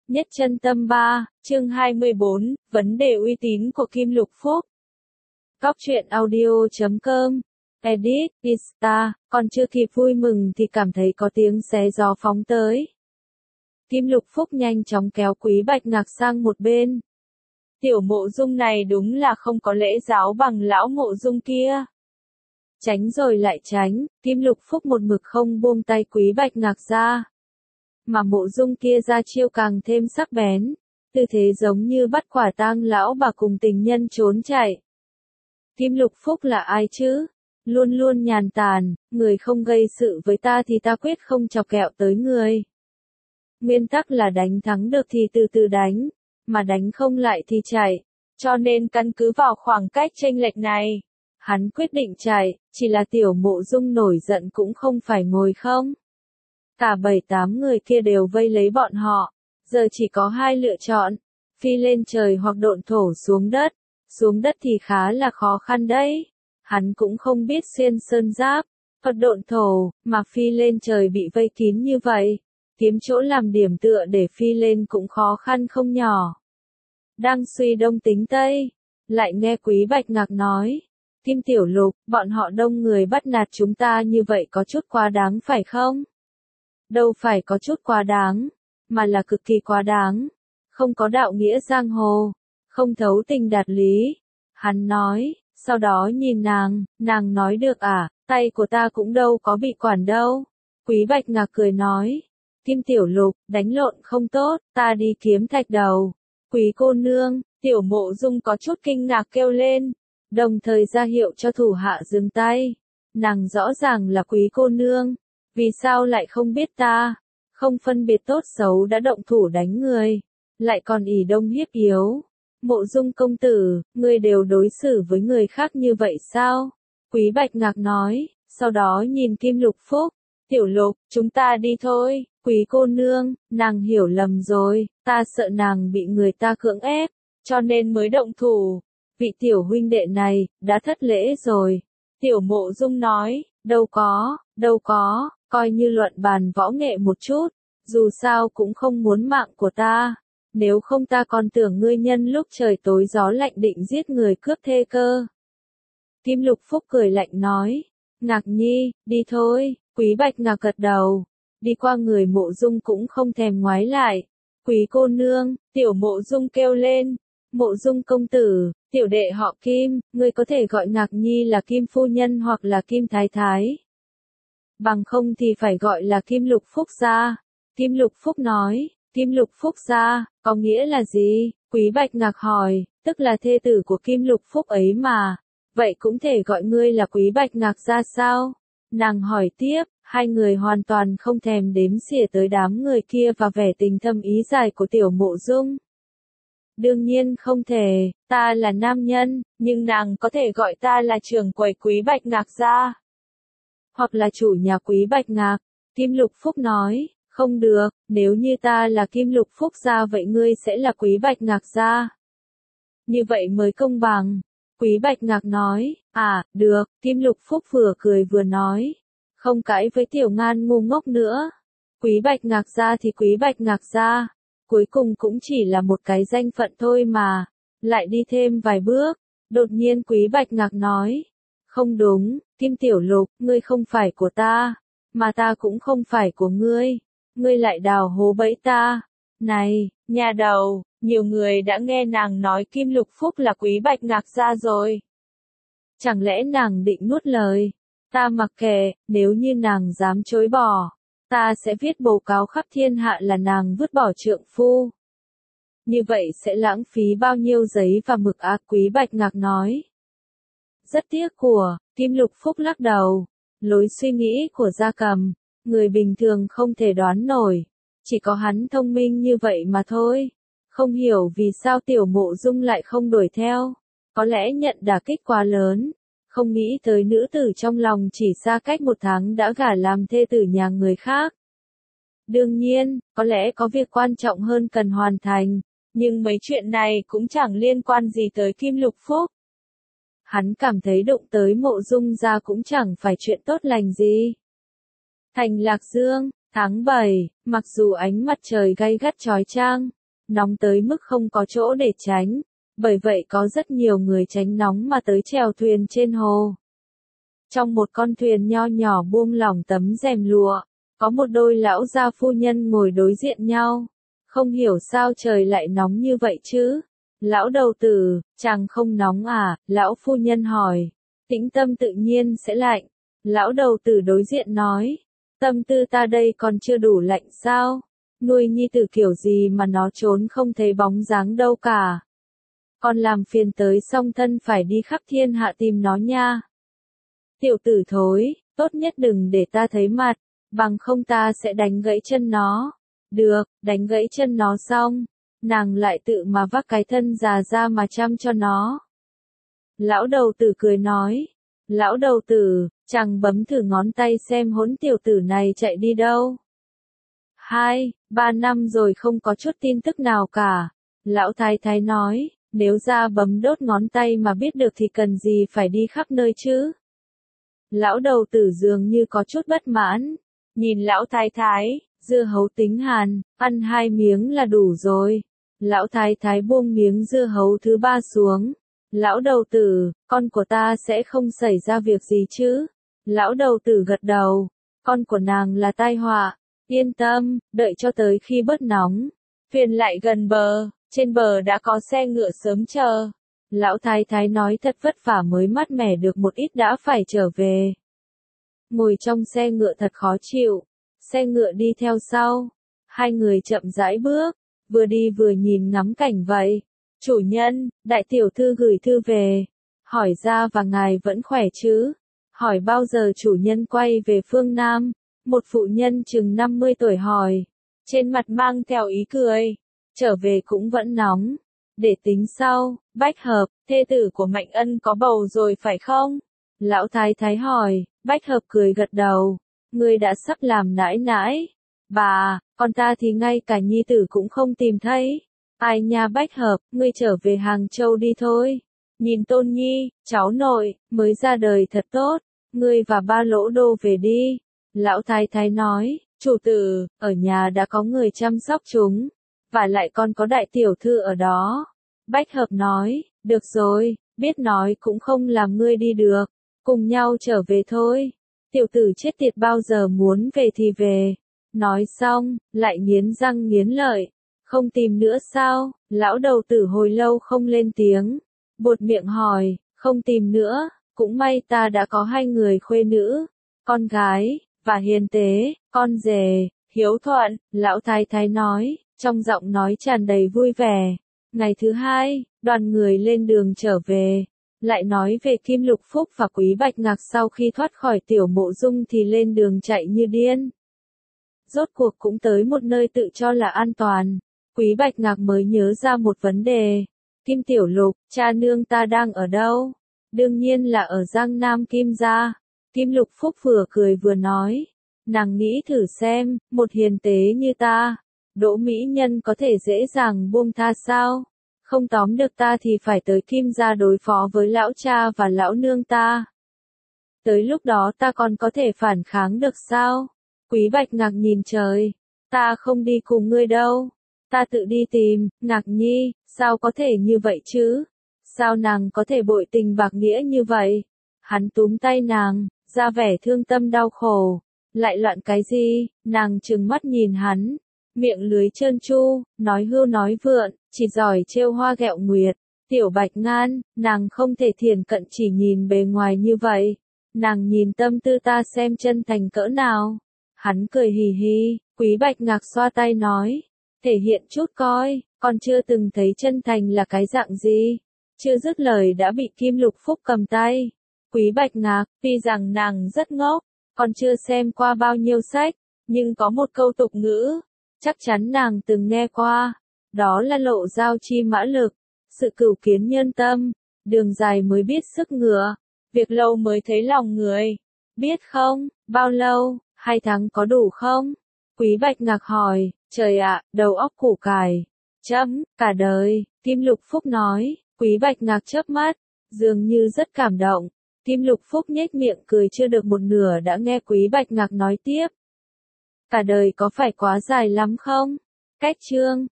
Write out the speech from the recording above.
Nhất chân tâm 3, chương 24, vấn đề uy tín của Kim Lục Phúc. Cóc truyện audio.com. Edit, Insta, còn chưa kịp vui mừng thì cảm thấy có tiếng xé gió phóng tới. Kim Lục Phúc nhanh chóng kéo Quý Bạch Ngạc sang một bên. Tiểu Mộ Dung này đúng là không có lễ giáo bằng lão Mộ Dung kia. Tránh rồi lại tránh, Kim Lục Phúc một mực không buông tay Quý Bạch Ngạc ra. Mà Mộ Dung kia ra chiêu càng thêm sắc bén, tư thế giống như bắt quả tang lão bà cùng tình nhân trốn chạy. Kim Lục Phúc là ai chứ? Luôn luôn nhàn tản, người không gây sự với ta thì ta quyết không chọc kẹo tới người. Nguyên tắc là đánh thắng được thì từ từ đánh, mà đánh không lại thì chạy, cho nên căn cứ vào khoảng cách chênh lệch này, hắn quyết định chạy, chỉ là Tiểu Mộ Dung nổi giận cũng không phải ngồi không. Cả 7-8 người kia đều vây lấy bọn họ, giờ chỉ có hai lựa chọn, phi lên trời hoặc độn thổ xuống đất thì khá là khó khăn đấy. Hắn cũng không biết xuyên sơn giáp, hoặc độn thổ, mà phi lên trời bị vây kín như vậy, kiếm chỗ làm điểm tựa để phi lên cũng khó khăn không nhỏ. Đang suy đông tính tây, lại nghe Quý Bạch Ngạc nói, Kim Tiểu Lục, bọn họ đông người bắt nạt chúng ta như vậy có chút quá đáng phải không? Đâu phải có chút quá đáng, mà là cực kỳ quá đáng, không có đạo nghĩa giang hồ, không thấu tình đạt lý. Hắn nói, sau đó nhìn nàng nói được à, tay của ta cũng đâu có bị quản đâu. Quý Bạch Ngạc cười nói, Kim Tiểu Lục, đánh lộn không tốt, ta đi kiếm thạch đầu. Quý cô nương, Tiểu Mộ Dung có chút kinh ngạc kêu lên, đồng thời ra hiệu cho thủ hạ dừng tay. Nàng rõ ràng là quý cô nương, vì sao lại không biết ta, không phân biệt tốt xấu đã động thủ đánh người, lại còn ỷ đông hiếp yếu. Mộ Dung công tử, ngươi đều đối xử với người khác như vậy sao? Quý Bạch Ngạc nói, sau đó nhìn Kim Lục Phúc, Tiểu Lục, chúng ta đi thôi. Quý cô nương, nàng hiểu lầm rồi, ta sợ nàng bị người ta cưỡng ép, cho nên mới động thủ. Vị tiểu huynh đệ này, đã thất lễ rồi. Tiểu Mộ Dung nói, đâu có, coi như luận bàn võ nghệ một chút, dù sao cũng không muốn mạng của ta. Nếu không ta còn tưởng ngươi nhân lúc trời tối gió lạnh định giết người cướp thê cơ. Kim Lục Phúc cười lạnh nói, Ngạc Nhi, đi thôi. Quý Bạch Ngạc gật đầu, đi qua người Mộ Dung cũng không thèm ngoái lại. Quý cô nương, Tiểu Mộ Dung kêu lên, Mộ Dung công tử, tiểu đệ họ Kim, ngươi có thể gọi Ngạc Nhi là Kim phu nhân hoặc là Kim thái thái. Bằng không thì phải gọi là Kim Lục Phúc gia. Kim Lục Phúc nói, Kim Lục Phúc gia, có nghĩa là gì? Quý Bạch Ngạc hỏi, tức là thê tử của Kim Lục Phúc ấy mà. Vậy cũng thể gọi ngươi là Quý Bạch Ngạc gia sao? Nàng hỏi tiếp, hai người hoàn toàn không thèm đếm xỉa tới đám người kia và vẻ tình thâm ý dài của Tiểu Mộ Dung. Đương nhiên không thể, ta là nam nhân, nhưng nàng có thể gọi ta là trưởng quầy Quý Bạch Ngạc gia. Hoặc là chủ nhà Quý Bạch Ngạc. Kim Lục Phúc nói, không được, nếu như ta là Kim Lục Phúc gia vậy ngươi sẽ là Quý Bạch Ngạc gia. Như vậy mới công bằng. Quý Bạch Ngạc nói, à, được, Kim Lục Phúc vừa cười vừa nói, không cãi với tiểu ngan ngu ngốc nữa. Quý Bạch Ngạc gia thì Quý Bạch Ngạc gia, cuối cùng cũng chỉ là một cái danh phận thôi mà. Lại đi thêm vài bước, đột nhiên Quý Bạch Ngạc nói, không đúng, Kim Tiểu Lục, ngươi không phải của ta, mà ta cũng không phải của ngươi lại đào hố bẫy ta. Này, nhà đầu, nhiều người đã nghe nàng nói Kim Lục Phúc là Quý Bạch Ngạc gia rồi. Chẳng lẽ nàng định nuốt lời? Ta mặc kệ, nếu như nàng dám chối bỏ, ta sẽ viết bố cáo khắp thiên hạ là nàng vứt bỏ trượng phu. Như vậy sẽ lãng phí bao nhiêu giấy và mực á? Quý Bạch Ngạc nói. Rất tiếc của, Kim Lục Phúc lắc đầu, lối suy nghĩ của Gia Cầm, người bình thường không thể đoán nổi, chỉ có hắn thông minh như vậy mà thôi. Không hiểu vì sao Tiểu Mộ Dung lại không đuổi theo, có lẽ nhận đả kích quá lớn, không nghĩ tới nữ tử trong lòng chỉ xa cách 1 tháng đã gả làm thê tử nhà người khác. Đương nhiên, có lẽ có việc quan trọng hơn cần hoàn thành, nhưng mấy chuyện này cũng chẳng liên quan gì tới Kim Lục Phúc. Hắn cảm thấy đụng tới Mộ Dung gia cũng chẳng phải chuyện tốt lành gì. Thành Lạc Dương, tháng 7, mặc dù ánh mặt trời gay gắt chói chang, nóng tới mức không có chỗ để tránh, bởi vậy có rất nhiều người tránh nóng mà tới chèo thuyền trên hồ. Trong một con thuyền nho nhỏ buông lỏng tấm rèm lụa, có một đôi lão gia phu nhân ngồi đối diện nhau. Không hiểu sao trời lại nóng như vậy chứ? Lão đầu tử, chàng không nóng à? Lão phu nhân hỏi. Tĩnh tâm tự nhiên sẽ lạnh. Lão đầu tử đối diện nói. Tâm tư ta đây còn chưa đủ lạnh sao? Nuôi nhi tử kiểu gì mà nó trốn không thấy bóng dáng đâu cả. Con làm phiền tới song thân phải đi khắp thiên hạ tìm nó nha. Tiểu tử thối, tốt nhất đừng để ta thấy mặt, bằng không ta sẽ đánh gãy chân nó. Được, đánh gãy chân nó xong, nàng lại tự mà vác cái thân già ra mà chăm cho nó. Lão đầu tử cười nói, lão đầu tử, chàng bấm thử ngón tay xem hỗn tiểu tử này chạy đi đâu. 2-3 năm rồi không có chút tin tức nào cả. Lão thái thái nói, nếu ra bấm đốt ngón tay mà biết được thì cần gì phải đi khắp nơi chứ. Lão đầu tử dường như có chút bất mãn, nhìn lão thái thái, dưa hấu tính hàn, ăn 2 miếng là đủ rồi. Lão thái thái buông miếng dưa hấu thứ 3 xuống. Lão đầu tử, con của ta sẽ không xảy ra việc gì chứ? Lão đầu tử gật đầu, con của nàng là tai họa, yên tâm, đợi cho tới khi bớt nóng. Thuyền lại gần bờ, trên bờ đã có xe ngựa sớm chờ. Lão thái thái nói thật vất vả mới mát mẻ được một ít đã phải trở về. Ngồi trong xe ngựa thật khó chịu, xe ngựa đi theo sau. Hai người chậm rãi bước, vừa đi vừa nhìn ngắm cảnh vậy. Chủ nhân, đại tiểu thư gửi thư về. Hỏi ra và ngài vẫn khỏe chứ? Hỏi bao giờ chủ nhân quay về phương Nam? Một phụ nhân chừng 50 tuổi hỏi. Trên mặt mang theo ý cười. Trở về cũng vẫn nóng. Để tính sau, Bách Hợp, thê tử của Mạnh Ân có bầu rồi phải không? Lão thái thái hỏi, Bách Hợp cười gật đầu. Ngươi đã sắp làm nãi nãi. Bà, con ta thì ngay cả nhi tử cũng không tìm thấy. Ai nha Bách Hợp, ngươi trở về Hàng Châu đi thôi. Nhìn Tôn Nhi, cháu nội, mới ra đời thật tốt. Ngươi và ba Lỗ Đô về đi. Lão thái thái nói, chủ tử, ở nhà đã có người chăm sóc chúng. Và lại còn có đại tiểu thư ở đó. Bách Hợp nói, được rồi, biết nói cũng không làm ngươi đi được. Cùng nhau trở về thôi. Tiểu tử chết tiệt bao giờ muốn về thì về. Nói xong, lại nghiến răng nghiến lợi. Không tìm nữa sao? Lão đầu tử hồi lâu không lên tiếng. Buột miệng hỏi, không tìm nữa, cũng may ta đã có 2 người khuê nữ. Con gái, và hiền tế, con rể, hiếu thuận, lão thái thái nói, trong giọng nói tràn đầy vui vẻ. Ngày thứ 2, đoàn người lên đường trở về. Lại nói về Kim Lục Phúc và Quý Bạch Ngạc sau khi thoát khỏi Tiểu Mộ Dung thì lên đường chạy như điên. Rốt cuộc cũng tới một nơi tự cho là an toàn. Quý Bạch Ngạc mới nhớ ra một vấn đề. Kim Tiểu Lục, cha nương ta đang ở đâu? Đương nhiên là ở Giang Nam Kim gia. Kim Lục Phúc vừa cười vừa nói. Nàng nghĩ thử xem, một hiền tế như ta, Đỗ mỹ nhân có thể dễ dàng buông tha sao? Không tóm được ta thì phải tới Kim gia đối phó với lão cha và lão nương ta. Tới lúc đó ta còn có thể phản kháng được sao? Quý Bạch Ngạc nhìn trời. Ta không đi cùng ngươi đâu. Ta tự đi tìm, Ngạc Nhi, sao có thể như vậy chứ? Sao nàng có thể bội tình bạc nghĩa như vậy? Hắn túm tay nàng, ra vẻ thương tâm đau khổ. Lại loạn cái gì? Nàng trừng mắt nhìn hắn. Miệng lưới trơn tru, nói hưu nói vượn, chỉ giỏi trêu hoa ghẹo nguyệt. Tiểu Bạch Ngan, nàng không thể thiển cận chỉ nhìn bề ngoài như vậy. Nàng nhìn tâm tư ta xem chân thành cỡ nào. Hắn cười hì hì, Quý Bạch Ngạc xoa tay nói. Thể hiện chút coi, còn chưa từng thấy chân thành là cái dạng gì. Chưa dứt lời đã bị Kim Lục Phúc cầm tay. Quý Bạch Ngạc, tuy rằng nàng rất ngốc, còn chưa xem qua bao nhiêu sách, nhưng có một câu tục ngữ, chắc chắn nàng từng nghe qua. Đó là lộ giao chi mã lực, sự cửu kiến nhân tâm, đường dài mới biết sức ngựa, việc lâu mới thấy lòng người. Biết không, bao lâu, 2 tháng có đủ không? Quý Bạch Ngạc hỏi, trời ạ, đầu óc củ cải. Cả đời, Kim Lục Phúc nói. Quý Bạch Ngạc chớp mắt, dường như rất cảm động. Kim Lục Phúc nhếch miệng cười chưa được một nửa đã nghe Quý Bạch Ngạc nói tiếp. Cả đời có phải quá dài lắm không? Cách chương